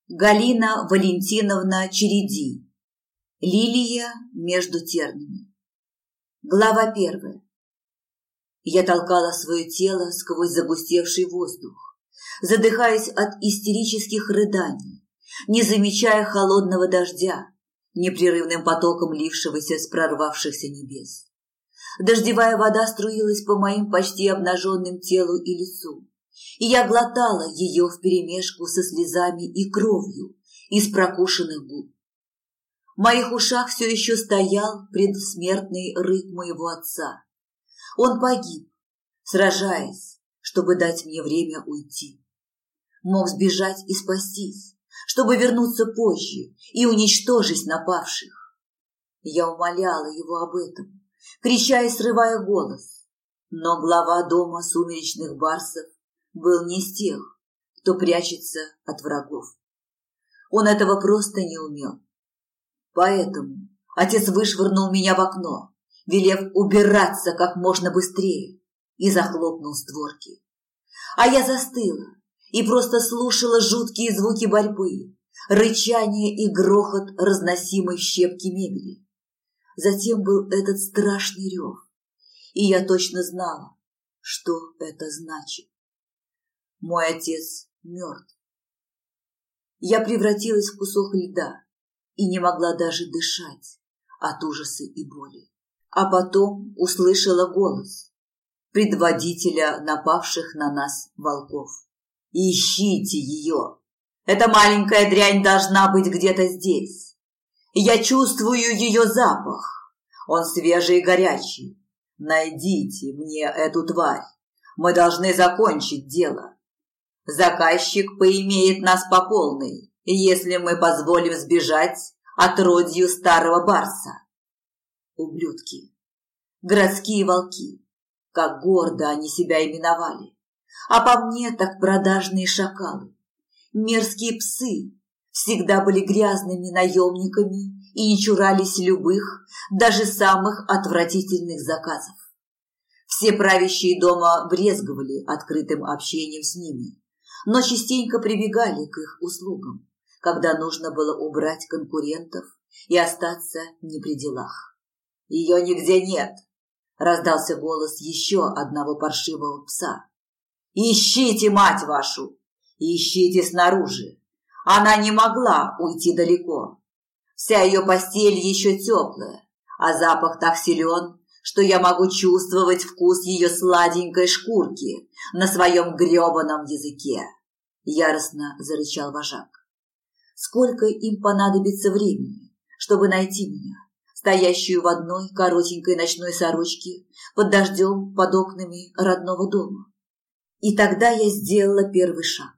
Галина Валентиновна Череди. Лилия между тернами. Глава 1. Я толкала свое тело сквозь загустевший воздух, задыхаясь от истерических рыданий, не замечая холодного дождя, непрерывным потоком лившегося с прорвавшихся небес. Дождевая вода струилась по моим почти обнаженным телу и лицу, и я глотала ее вперемешку со слезами и кровью из прокушенных губ. В моих ушах все еще стоял предсмертный рык моего отца. Он погиб, сражаясь, чтобы дать мне время уйти. Мог сбежать и спастись, чтобы вернуться позже и уничтожить напавших. Я умоляла его об этом, крича и срывая голос, но глава дома сумеречных барсов был не из тех, кто прячется от врагов. Он этого просто не умел. Поэтому отец вышвырнул меня в окно, велев убираться как можно быстрее, и захлопнул створки. А я застыла и просто слушала жуткие звуки борьбы, рычание и грохот разносимой в щепки мебели. Затем был этот страшный рев, и я точно знала, что это значит. Мой отец мертв. Я превратилась в кусок льда и не могла даже дышать от ужаса и боли. А потом услышала голос предводителя напавших на нас волков. «Ищите ее! Эта маленькая дрянь должна быть где-то здесь. Я чувствую ее запах. Он свежий и горячий. Найдите мне эту тварь. Мы должны закончить дело. Заказчик поимеет нас по полной, если мы позволим сбежать отродью старого барса». Ублюдки. Городские волки. Как гордо они себя именовали. А по мне так продажные шакалы. Мерзкие псы всегда были грязными наемниками и не чурались любых, даже самых отвратительных заказов. Все правящие дома брезговали открытым общением с ними, но частенько прибегали к их услугам, когда нужно было убрать конкурентов и остаться не при делах. «Ее нигде нет!» — раздался голос еще одного паршивого пса. «Ищите, мать вашу! Ищите снаружи! Она не могла уйти далеко. Вся ее постель еще теплая, а запах так силен, что я могу чувствовать вкус ее сладенькой шкурки на своем гребаном языке!» Яростно зарычал вожак. «Сколько им понадобится времени, чтобы найти меня, стоящую в одной коротенькой ночной сорочке под дождем под окнами родного дома?» И тогда я сделала первый шаг,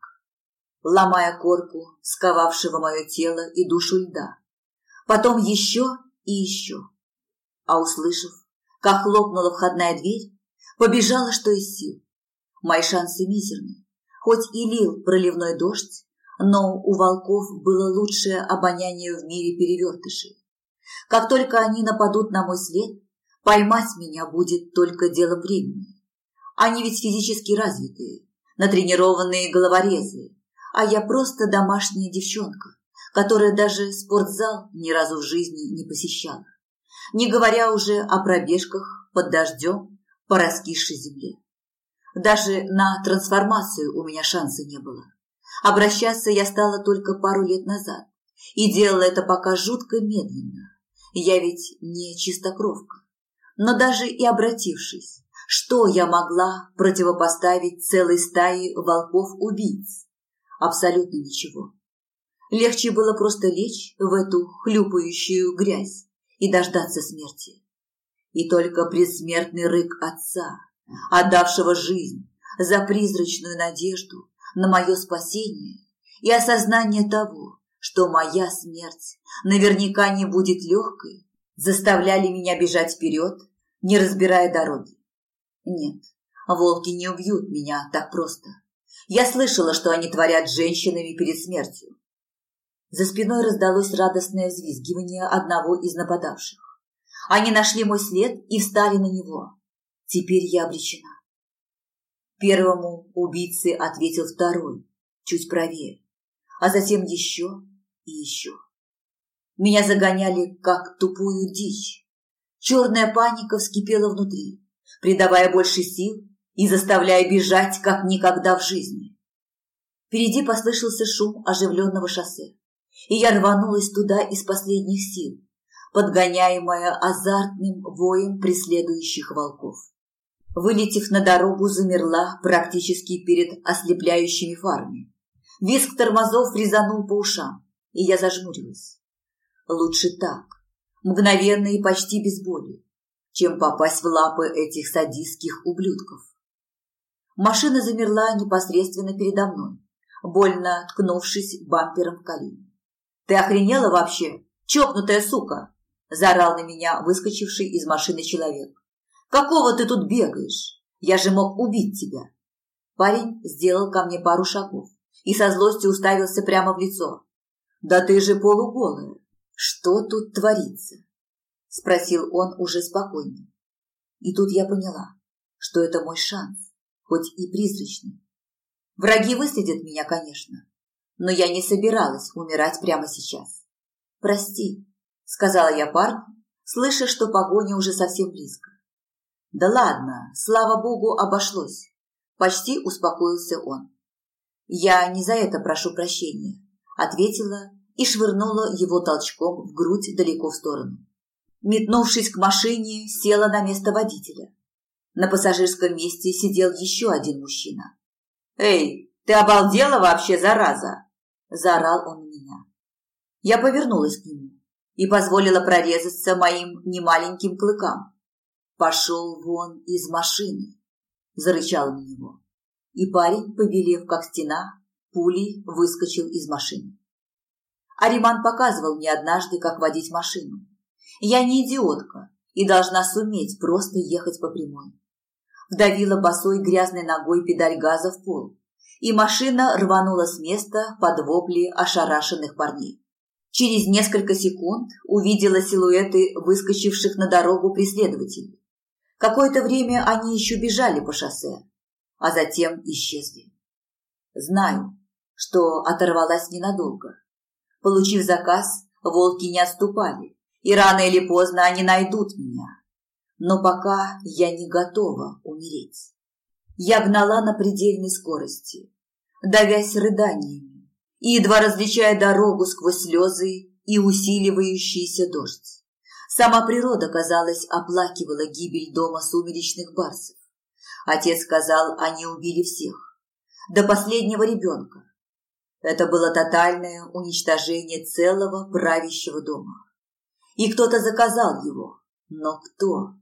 ломая корку, сковавшего мое тело и душу льда. Потом еще и еще. А услышав, как хлопнула входная дверь, побежала, что из сил. Мои шансы мизерны. Хоть и лил проливной дождь, но у волков было лучшее обоняние в мире перевертышей. Как только они нападут на мой след, поймать меня будет только делом времени. Они ведь физически развитые, натренированные головорезы, а я просто домашняя девчонка, которая даже спортзал ни разу в жизни не посещала, не говоря уже о пробежках под дождем по раскисшей земле. Даже на трансформацию у меня шанса не было. Обращаться я стала только пару лет назад и делала это пока жутко медленно. Я ведь не чистокровка. Но даже и обратившись, что я могла противопоставить целой стае волков-убийц? Абсолютно ничего. Легче было просто лечь в эту хлюпающую грязь и дождаться смерти. И только предсмертный рык отца, отдавшего жизнь за призрачную надежду на мое спасение, и осознание того, что моя смерть наверняка не будет легкой, заставляли меня бежать вперед, не разбирая дороги. Нет, волки не убьют меня так просто. Я слышала, что они творят с женщинами перед смертью. За спиной раздалось радостное взвизгивание одного из нападавших. Они нашли мой след и встали на него. Теперь я обречена. Первому убийце ответил второй, чуть правее. а затем еще и еще. Меня загоняли, как тупую дичь. Черная паника вскипела внутри, придавая больше сил и заставляя бежать, как никогда в жизни. Впереди послышался шум оживленного шоссе, и я рванулась туда из последних сил, подгоняемая азартным воем преследующих волков. Вылетев на дорогу, замерла практически перед ослепляющими фарами. Визг тормозов резанул по ушам, и я зажмурилась. Лучше так, мгновенно и почти без боли, чем попасть в лапы этих садистских ублюдков. Машина замерла непосредственно передо мной, больно ткнувшись бампером в колени. «Ты охренела вообще, чокнутая сука?» – заорал на меня выскочивший из машины человек. «Какого ты тут бегаешь? Я же мог убить тебя!» Парень сделал ко мне пару шагов и со злостью уставился прямо в лицо. «Да ты же полуголая! Что тут творится?» – спросил он уже спокойнее. И тут я поняла, что это мой шанс, хоть и призрачный. Враги выследят меня, конечно, но я не собиралась умирать прямо сейчас. «Прости», – сказала я парню, слыша, что погоня уже совсем близко. «Да ладно, слава богу, обошлось», – почти успокоился он. «Я не за это прошу прощения», – ответила и швырнула его толчком в грудь далеко в сторону. Метнувшись к машине, села на место водителя. На пассажирском месте сидел еще один мужчина. «Эй, ты обалдела вообще, зараза?» – заорал он на меня. Я повернулась к нему и позволила прорезаться моим немаленьким клыкам. «Пошел вон из машины!» – зарычала на него. И парень, побелев как стена, пулей выскочил из машины. Ариман показывал мне однажды, как водить машину. Я не идиотка и должна суметь просто ехать по прямой. Вдавила босой грязной ногой педаль газа в пол, и машина рванула с места под вопли ошарашенных парней. Через несколько секунд увидела силуэты выскочивших на дорогу преследователей. Какое-то время они еще бежали по шоссе, а затем исчезли. Знаю, что оторвалась ненадолго. Получив заказ, волки не отступали, и рано или поздно они найдут меня. Но пока я не готова умереть. Я гнала на предельной скорости, давясь рыданиями и едва различая дорогу сквозь слезы и усиливающийся дождь. Сама природа, казалось, оплакивала гибель дома сумеречных барсов. Отец сказал, они убили всех, до последнего ребенка. Это было тотальное уничтожение целого правящего дома. И кто-то заказал его. Но кто?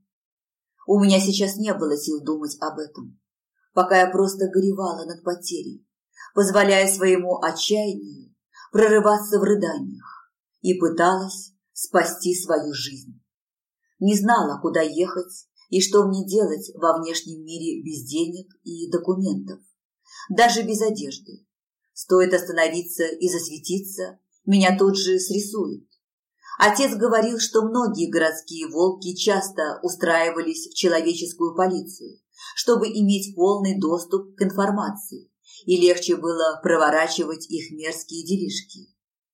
У меня сейчас не было сил думать об этом, пока я просто горевала над потерей, позволяя своему отчаянию прорываться в рыданиях, и пыталась спасти свою жизнь. Не знала, куда ехать и что мне делать во внешнем мире без денег и документов, даже без одежды. Стоит остановиться и засветиться, меня тут же срисуют. Отец говорил, что многие городские волки часто устраивались в человеческую полицию, чтобы иметь полный доступ к информации, и легче было проворачивать их мерзкие делишки.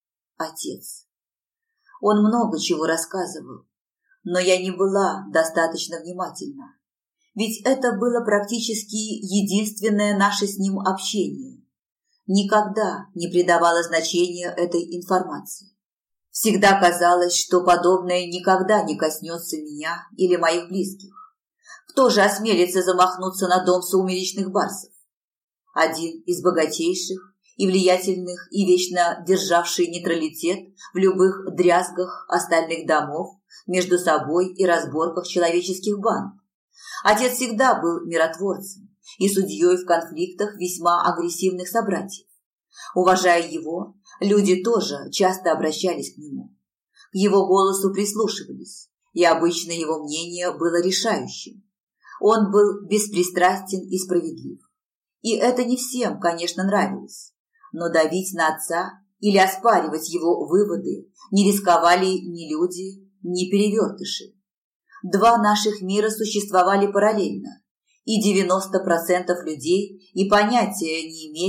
Отец. Он много чего рассказывал, но я не была достаточно внимательна, ведь это было практически единственное наше с ним общение. Никогда не придавала значения этой информации. Всегда казалось, что подобное никогда не коснется меня или моих близких. Кто же осмелится замахнуться на дом сумеречных барсов? Один из богатейших и влиятельных и вечно державший нейтралитет в любых дрязгах остальных домов между собой и разборках человеческих банд. Отец всегда был миротворцем и судьей в конфликтах весьма агрессивных собратьев. Уважая его, люди тоже часто обращались к нему. К его голосу прислушивались, и обычно его мнение было решающим. Он был беспристрастен и справедлив. И это не всем, конечно, нравилось. Но давить на отца или оспаривать его выводы не рисковали ни люди, ни перевертыши. Два наших мира существовали параллельно, и 90% людей и понятия не имели,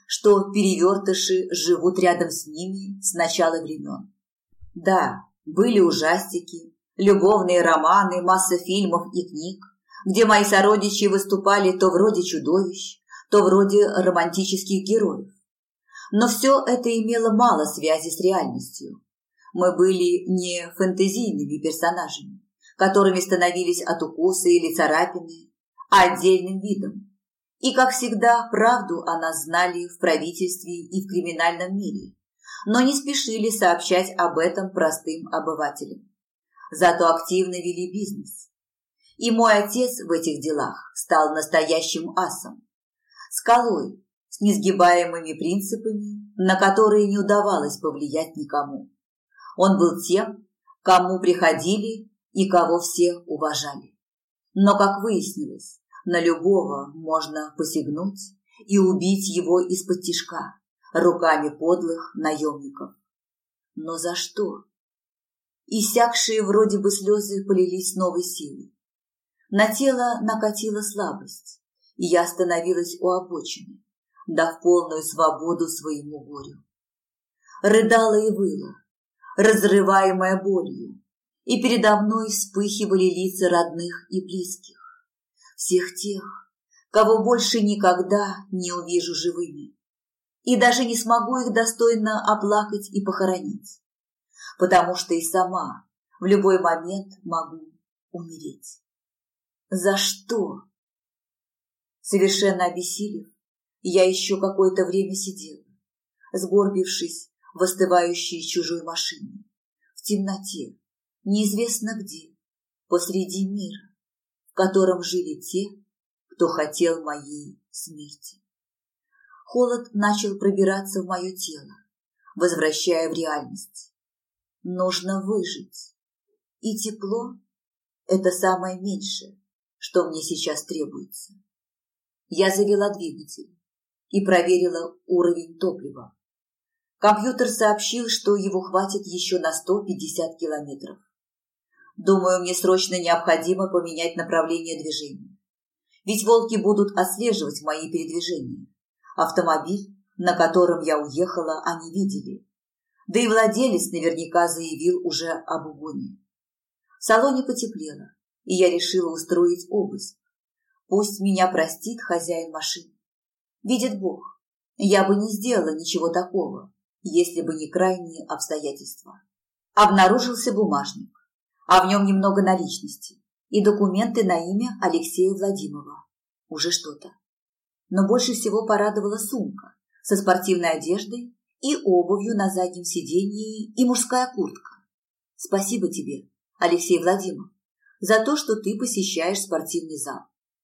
что перевертыши живут рядом с ними с начала времен. Да, были ужастики, любовные романы, масса фильмов и книг, где мои сородичи выступали то вроде чудовищ, то вроде романтических героев. Но все это имело мало связи с реальностью. Мы были не фэнтезийными персонажами, которыми становились от укуса или царапины, а отдельным видом. И, как всегда, правду о нас знали в правительстве и в криминальном мире, но не спешили сообщать об этом простым обывателям. Зато активно вели бизнес. И мой отец в этих делах стал настоящим асом, скалой с несгибаемыми принципами, на которые не удавалось повлиять никому. Он был тем, кому приходили и кого все уважали. Но, как выяснилось, на любого можно посягнуть и убить его из-под тишка руками подлых наемников. Но за что? Иссякшие вроде бы слезы полились с новой силой. На тело накатила слабость, и я остановилась у обочины, дав полную свободу своему горю. Рыдала и выла, разрываемая болью, и передо мной вспыхивали лица родных и близких, всех тех, кого больше никогда не увижу живыми, и даже не смогу их достойно оплакать и похоронить, потому что и сама в любой момент могу умереть. За что? Совершенно обессилев, я еще какое-то время сидела, сгорбившись в остывающей чужой машине, в темноте, неизвестно где, посреди мира, в котором жили те, кто хотел моей смерти. Холод начал пробираться в мое тело, возвращая в реальность. Нужно выжить, и тепло – это самое меньшее, что мне сейчас требуется. Я завела двигатель и проверила уровень топлива. Компьютер сообщил, что его хватит еще на 150 километров. Думаю, мне срочно необходимо поменять направление движения. Ведь волки будут отслеживать мои передвижения. Автомобиль, на котором я уехала, они видели. Да и владелец наверняка заявил уже об угоне. В салоне потеплело, и я решила устроить обыск. Пусть меня простит хозяин машины. Видит Бог, я бы не сделала ничего такого, если бы не крайние обстоятельства. Обнаружился бумажник, а в нем немного наличности и документы на имя Алексея Владимирова. Уже что-то. Но больше всего порадовала сумка со спортивной одеждой и обувью на заднем сиденье и мужская куртка. Спасибо тебе, Алексей Владимиров, за то, что ты посещаешь спортивный зал.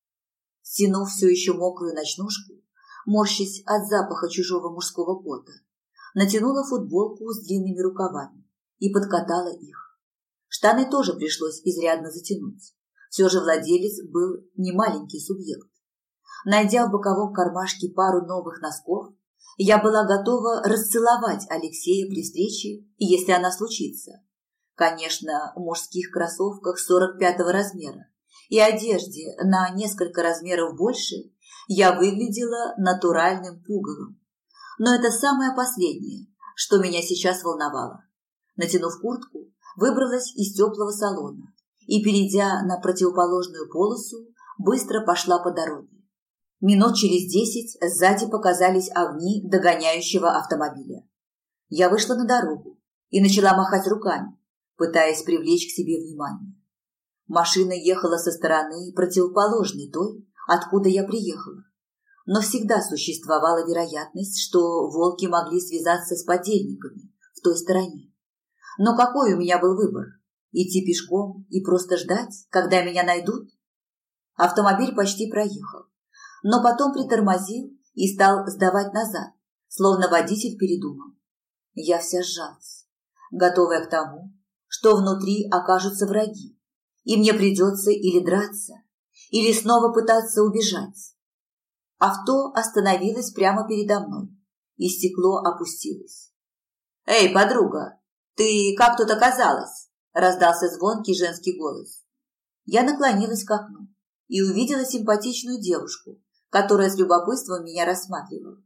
Стянув все еще мокрую ночнушку, морщась от запаха чужого мужского пота, натянула футболку с длинными рукавами и подкатала их. Штаны тоже пришлось изрядно затянуть. Все же владелец был не маленький субъект. Найдя в боковом кармашке пару новых носков, я была готова расцеловать Алексея при встрече, если она случится. Конечно, в мужских кроссовках 45-го размера и одежде на несколько размеров больше я выглядела натуральным пугалом. Но это самое последнее, что меня сейчас волновало. Натянув куртку, выбралась из теплого салона и, перейдя на противоположную полосу, быстро пошла по дороге. Минут через 10 сзади показались огни догоняющего автомобиля. Я вышла на дорогу и начала махать руками, пытаясь привлечь к себе внимание. Машина ехала со стороны противоположной той, откуда я приехала. Но всегда существовала вероятность, что волки могли связаться с подельниками в той стороне. Но какой у меня был выбор? Идти пешком и просто ждать, когда меня найдут? Автомобиль почти проехал, но потом притормозил и стал сдавать назад, словно водитель передумал. Я вся сжалась, готовая к тому, что внутри окажутся враги, и мне придется или драться, или снова пытаться убежать. Авто остановилось прямо передо мной, и стекло опустилось. «Эй, подруга, ты как тут оказалась?» – раздался звонкий женский голос. Я наклонилась к окну и увидела симпатичную девушку, которая с любопытством меня рассматривала.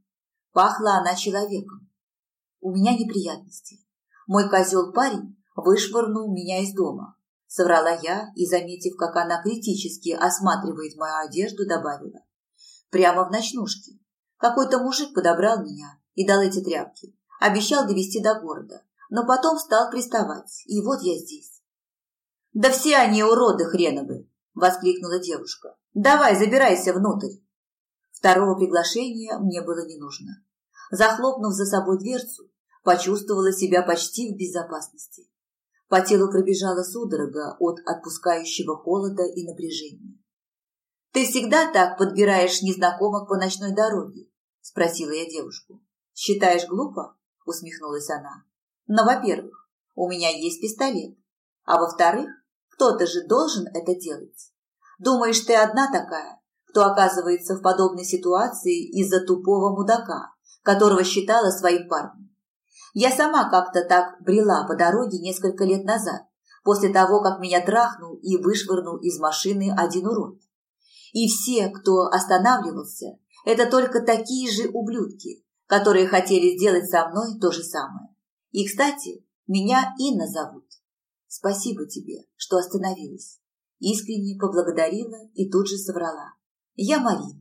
Пахла она человеком. У меня неприятности. Мой козел-парень вышвырнул меня из дома. Соврала я и, заметив, как она критически осматривает мою одежду, добавила. Прямо в ночнушке. Какой-то мужик подобрал меня и дал эти тряпки. Обещал довезти до города, но потом стал приставать, и вот я здесь. «Да все они уроды хреновы!» – воскликнула девушка. «Давай, забирайся внутрь!» Второго приглашения мне было не нужно. Захлопнув за собой дверцу, почувствовала себя почти в безопасности. По телу пробежала судорога от отпускающего холода и напряжения. «Ты всегда так подбираешь незнакомых по ночной дороге?» – спросила я девушку. «Считаешь глупо?» – усмехнулась она. «Но, во-первых, у меня есть пистолет, а во-вторых, кто-то же должен это делать. Думаешь, ты одна такая, кто оказывается в подобной ситуации из-за тупого мудака, которого считала своим парнем? Я сама как-то так брела по дороге несколько лет назад, после того, как меня трахнул и вышвырнул из машины один урод. И все, кто останавливался, это только такие же ублюдки, которые хотели сделать со мной то же самое. И, кстати, меня Инна зовут. Спасибо тебе, что остановилась. Искренне поблагодарила и тут же соврала. Я Марина.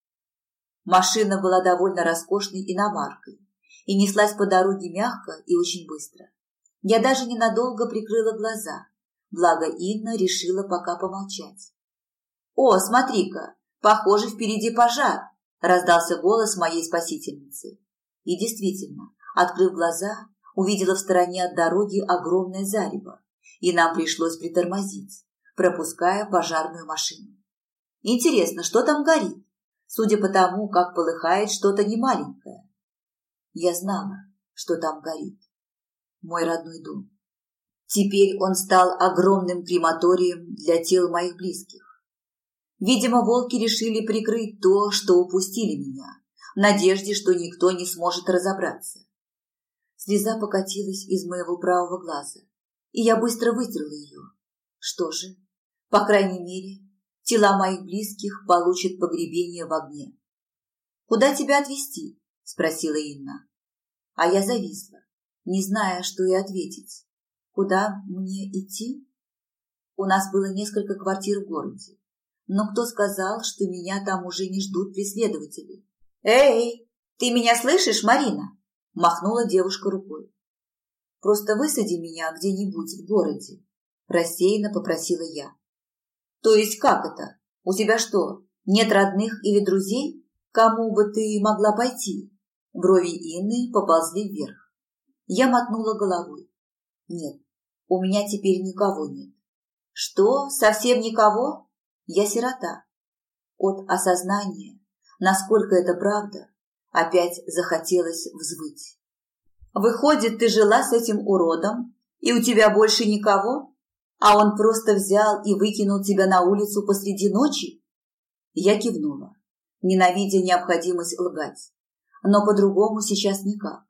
Машина была довольно роскошной иномаркой и неслась по дороге мягко и очень быстро. Я даже ненадолго прикрыла глаза, благо Инна решила пока помолчать. «О, смотри-ка, похоже, впереди пожар!» – раздался голос моей спасительницы. И действительно, открыв глаза, увидела в стороне от дороги огромное зарево, и нам пришлось притормозить, пропуская пожарную машину. Интересно, что там горит? Судя по тому, как полыхает что-то немаленькое. Я знала, что там горит. Мой родной дом. Теперь он стал огромным крематорием для тел моих близких. Видимо, волки решили прикрыть то, что упустили меня, в надежде, что никто не сможет разобраться. Слеза покатилась из моего правого глаза, и я быстро вытерла ее. Что же, по крайней мере, тела моих близких получат погребение в огне. «Куда тебя отвезти?» – спросила Инна. А я зависла, не зная, что и ответить. Куда мне идти? У нас было несколько квартир в городе, но кто сказал, что меня там уже не ждут преследователи? «Эй, ты меня слышишь, Марина?» – махнула девушка рукой. «Просто высади меня где-нибудь в городе», – рассеянно попросила я. «То есть как это? У тебя что, нет родных или друзей? Кому бы ты могла пойти?» Брови Инны поползли вверх. Я мотнула головой. «Нет, у меня теперь никого нет». «Что, совсем никого?» «Я сирота». От осознания, насколько это правда, опять захотелось взвыть. «Выходит, ты жила с этим уродом, и у тебя больше никого? А он просто взял и выкинул тебя на улицу посреди ночи?» Я кивнула, ненавидя необходимость лгать. Но по-другому сейчас никак.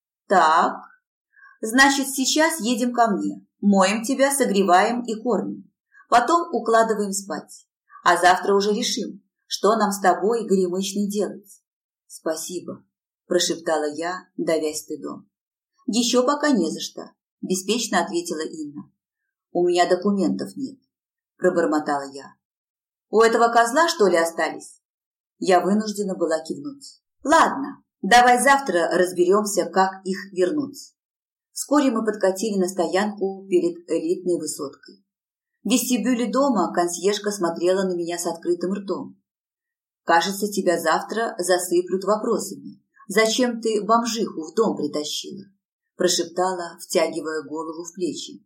«Так, значит, сейчас едем ко мне, моем тебя, согреваем и кормим. Потом укладываем спать. А завтра уже решим, что нам с тобой, горемычной, делать». «Спасибо», – прошептала я, давясь стыдом. «Еще пока не за что», – беспечно ответила Инна. «У меня документов нет», – пробормотала я. «У этого козла, что ли, остались?» Я вынуждена была кивнуть. «Ладно, давай завтра разберемся, как их вернуть». Вскоре мы подкатили на стоянку перед элитной высоткой. В вестибюле дома консьержка смотрела на меня с открытым ртом. «Кажется, тебя завтра засыплют вопросами. Зачем ты бомжиху в дом притащила?» – прошептала, втягивая голову в плечи.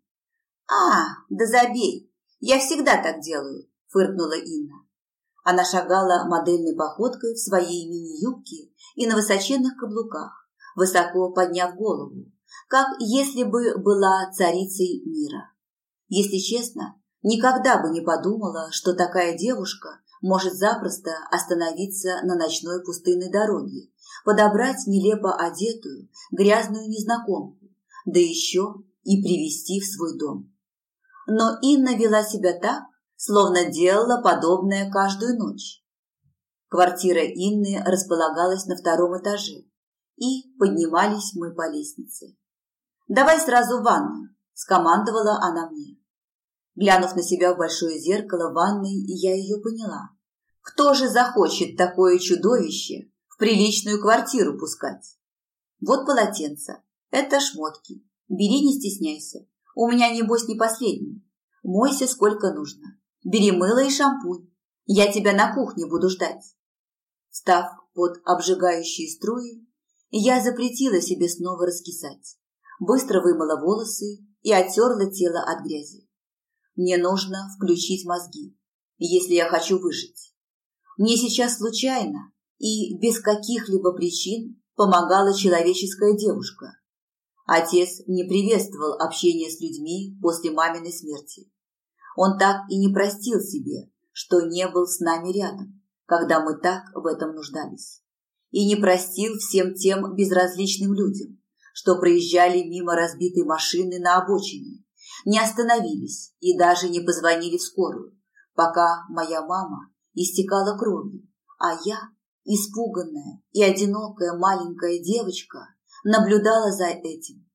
Да забей, я всегда так делаю», – фыркнула Инна. Она шагала модельной походкой в своей мини-юбке и на высоченных каблуках, высоко подняв голову, как если бы была царицей мира. Если честно, никогда бы не подумала, что такая девушка может запросто остановиться на ночной пустынной дороге, подобрать нелепо одетую, грязную незнакомку, да еще и привести в свой дом. Но Инна вела себя так, словно делала подобное каждую ночь. Квартира Инны располагалась на втором этаже, и поднимались мы по лестнице. «Давай сразу в ванную», – скомандовала она мне. Глянув на себя в большое зеркало в ванной, я ее поняла. Кто же захочет такое чудовище в приличную квартиру пускать? Вот полотенце, это шмотки. Бери, не стесняйся. У меня, небось, не последний. Мойся сколько нужно. Бери мыло и шампунь. Я тебя на кухне буду ждать. Встав под обжигающие струи, я запретила себе снова раскисать. Быстро вымыла волосы и оттерла тело от грязи. Мне нужно включить мозги, если я хочу выжить. Мне сейчас случайно и без каких-либо причин помогала человеческая девушка. Отец не приветствовал общение с людьми после маминой смерти. Он так и не простил себе, что не был с нами рядом, когда мы так в этом нуждались. И не простил всем тем безразличным людям, что проезжали мимо разбитой машины на обочине, не остановились и даже не позвонили в скорую, пока моя мама истекала кровью, а я, испуганная и одинокая маленькая девочка, наблюдала за этим.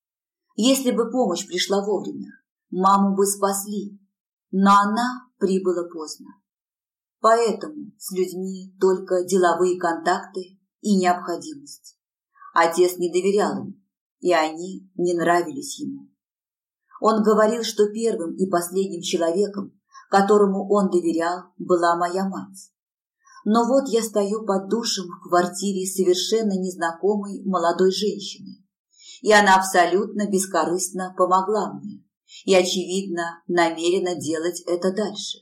Если бы помощь пришла вовремя, маму бы спасли, но она прибыла поздно. Поэтому с людьми только деловые контакты и необходимость. Отец не доверял им, и они не нравились ему. Он говорил, что первым и последним человеком, которому он доверял, была моя мать. Но вот я стою под душем в квартире совершенно незнакомой молодой женщины, и она абсолютно бескорыстно помогла мне и, очевидно, намерена делать это дальше.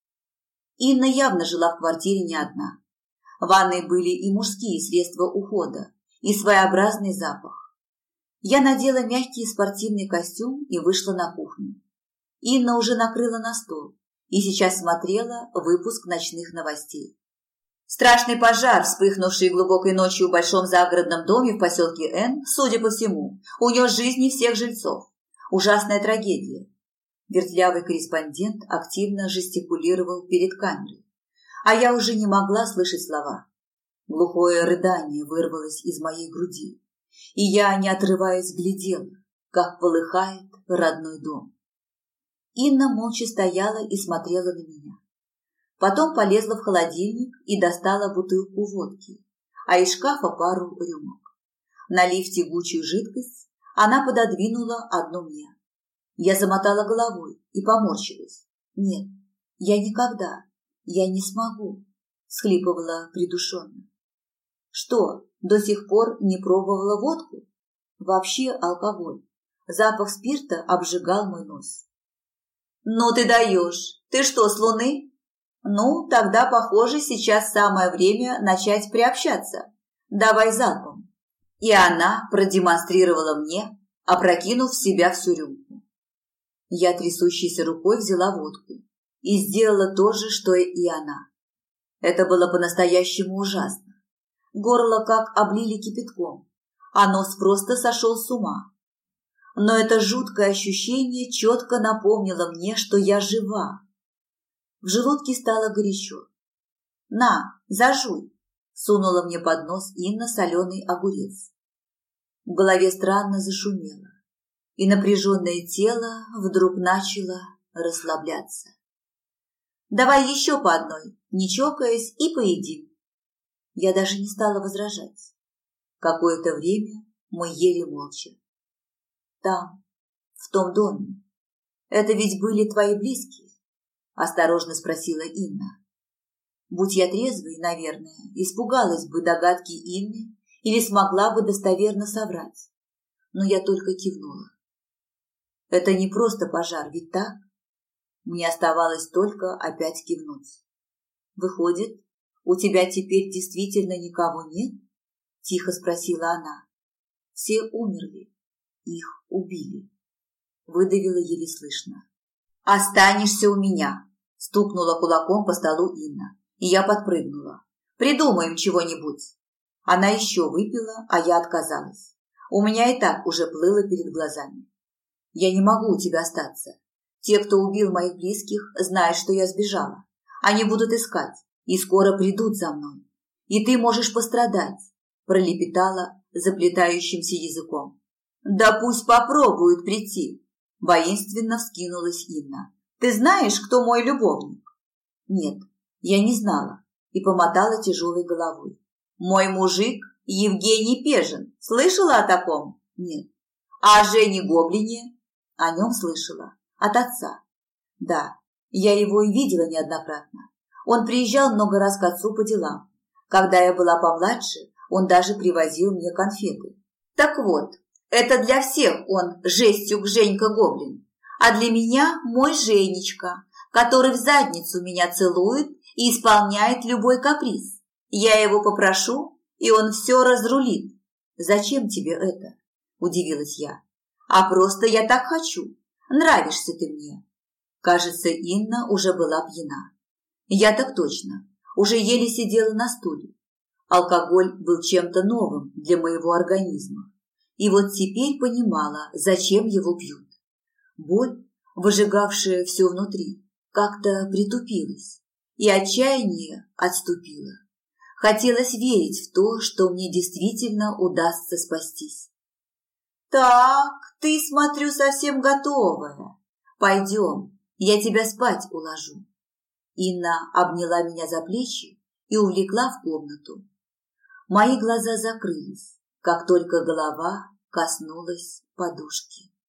Инна явно жила в квартире не одна. В ванной были и мужские средства ухода, и своеобразный запах. Я надела мягкий спортивный костюм и вышла на кухню. Инна уже накрыла на стол и сейчас смотрела выпуск ночных новостей. Страшный пожар, вспыхнувший глубокой ночью в большом загородном доме в поселке Н, судя по всему, унес жизни всех жильцов. Ужасная трагедия. Вертлявый корреспондент активно жестикулировал перед камерой, а я уже не могла слышать слова. Глухое рыдание вырвалось из моей груди, и я, не отрываясь, глядела, как полыхает родной дом. Инна молча стояла и смотрела на меня. Потом полезла в холодильник и достала бутылку водки, а из шкафа пару рюмок. Налив тягучую жидкость, она пододвинула одну мне. Я замотала головой и поморщилась. «Нет, я никогда, я не смогу», – всхлипывала придушенно. «Что, до сих пор не пробовала водку? Вообще алкоголь. Запах спирта обжигал мой нос». «Ну ты даешь! Ты что, с Луны?» «Ну, тогда, похоже, сейчас самое время начать приобщаться. Давай залпом». И она продемонстрировала мне, опрокинув в себя всю рюмку. Я трясущейся рукой взяла водку и сделала то же, что и она. Это было по-настоящему ужасно. Горло как облили кипятком, а нос просто сошел с ума. Но это жуткое ощущение четко напомнило мне, что я жива. В желудке стало горячо. «На, зажуй!» – сунула мне под нос Инна соленый огурец. В голове странно зашумело, и напряженное тело вдруг начало расслабляться. «Давай еще по одной, не чокаясь, и поедим». Я даже не стала возражать. Какое-то время мы ели молча. «Там, в том доме, это ведь были твои близкие?» – осторожно спросила Инна. Будь я трезвой, наверное, испугалась бы догадки Инны или смогла бы достоверно соврать. Но я только кивнула. Это не просто пожар, ведь так? Мне оставалось только опять кивнуть. «Выходит, у тебя теперь действительно никого нет?» – тихо спросила она. «Все умерли. Их убили», – выдавила еле слышно. «Останешься у меня», – стукнула кулаком по столу Инна, и я подпрыгнула. «Придумаем чего-нибудь». Она еще выпила, а я отказалась. У меня и так уже плыло перед глазами. «Я не могу у тебя остаться. Те, кто убил моих близких, знают, что я сбежала. Они будут искать и скоро придут за мной. И ты можешь пострадать», – пролепетала, заплетающимся языком. «Да пусть попробуют прийти!» Воинственно вскинулась Инна. «Ты знаешь, кто мой любовник?» «Нет, я не знала» и помотала тяжелой головой. «Мой мужик Евгений Пежин. Слышала о таком?» «Нет». «А о Жене Гоблине?» «О нем слышала. От отца». «Да, я его и видела неоднократно. Он приезжал много раз к отцу по делам. Когда я была помладше, он даже привозил мне конфеты. Так вот, это для всех он жестюк Женька Гоблин, а для меня мой Женечка, который в задницу меня целует и исполняет любой каприз. Я его попрошу, и он все разрулит». «Зачем тебе это?» – удивилась я. «А просто я так хочу. Нравишься ты мне». Кажется, Инна уже была пьяна. Я так точно, уже еле сидела на стуле. Алкоголь был чем-то новым для моего организма. И вот теперь понимала, зачем его пьют. Боль, выжигавшая все внутри, как-то притупилась, и отчаяние отступило. Хотелось верить в то, что мне действительно удастся спастись. «Так, ты, смотрю, совсем готовая. Пойдем, я тебя спать уложу». Инна обняла меня за плечи и увлекла в комнату. Мои глаза закрылись, как только голова коснулась подушки.